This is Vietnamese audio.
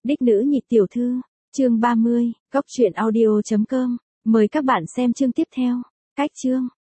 Đích nữ nhị tiểu thư, chương 30, cóc truyện audio.com, mời các bạn xem chương tiếp theo. Cách chương